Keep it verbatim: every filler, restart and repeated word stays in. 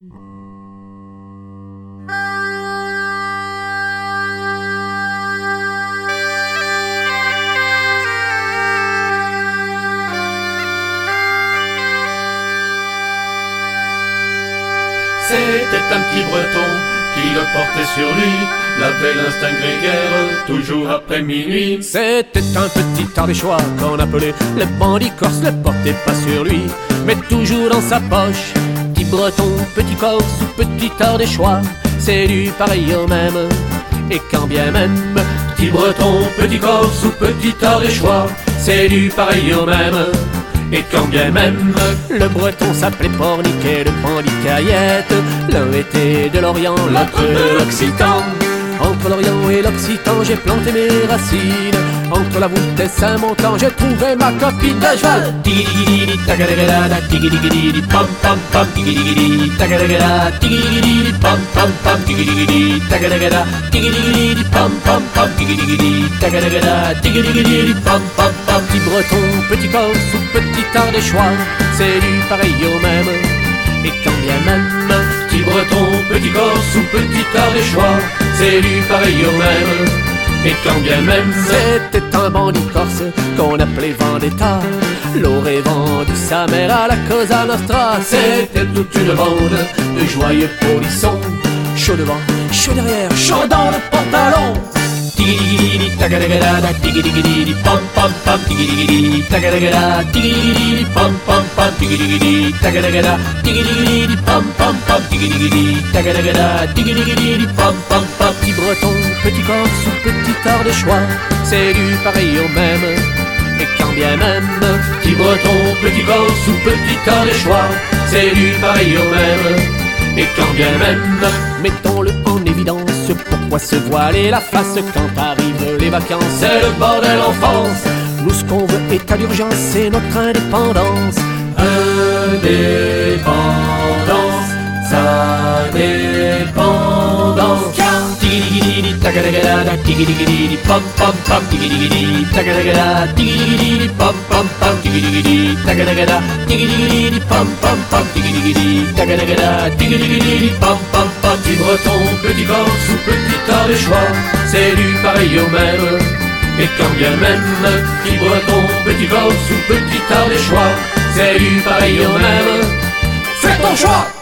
C'était un petit breton qui le portait sur lui, l'avait l'instinct grégaire, toujours après minuit. C'était un petit ardéchois qu'on appelait le bandit corse, le portait pas sur lui, mais toujours dans sa poche. Petit breton, petit corse ou petit ardéchois, c'est du pareil au même, et quand bien même. Petit breton, petit corse ou petit ardéchois, c'est du pareil au même, et quand bien même. Le breton s'appelait Pornic et le bandit Caillette, l'un était de l'Orient, l'autre de l'Occitan. Entre l'Orient et l'Occitan, j'ai planté mes racines. Entre la voûte et Saint-Montan, j'ai trouvé ma copine de cheval. Tigidigi, tagadagada, tigidigi, pam pam pam, tigidigi, tagadagada, tigidigi, pam pam pam, tigidigi, tagadagada, tigidigi, pam pam pam, tigidigi, tagadagada, tigidigi, pam pam pam. Petit breton, petit corse ou petit ardéchois, c'est du pareil au même, et quand bien même. Petit breton, petit corse ou petit ardéchois, c'est du pareil au même, et quand bien même. C'était un bandit corse qu'on appelait Vendetta, l'aurait vendu sa mère à la Cosa Nostra. C'était toute une bande de joyeux polissons, chaud devant, chaud derrière, chaud dans le pantalon. Tigidigi, tagadagada, tigidigi, pam pam pam, tigidigi, tagadagada, tigidigi, pam pam pam, tigidigi, tagadagada, tigidigi, pam pam pam, tigidigi, tagadagada, tigidigi, pam pam pam. Petit breton, petit corse ou petit ardéchois, c'est du pareil au même, et quand bien même. Petit breton, petit corse ou petit ardéchois, c'est du pareil au même, et quand bien même. Mettons-le en évidence, pourquoi se voiler la face quand arrivent les vacances? C'est le bordel en France. Nous ce qu'on veut est à l'urgence, c'est notre indépendance. Indépendance, indépendance. Tigidigi, tagadagada, tigidigi, pam pam pam, tigidigi, tagadagada, tigidigi, pam pam pam, tigidigi, tagadagada, tigidigi, pam pam pam, tigidigi, tagadagada, tigidigi, pam pam pam. Petit breton, petit corse ou petit ardéchois, c'est du pareil au même, et quand bien même. Petit breton, petit corse ou petit ardéchois, c'est du pareil au même. Fais ton choix!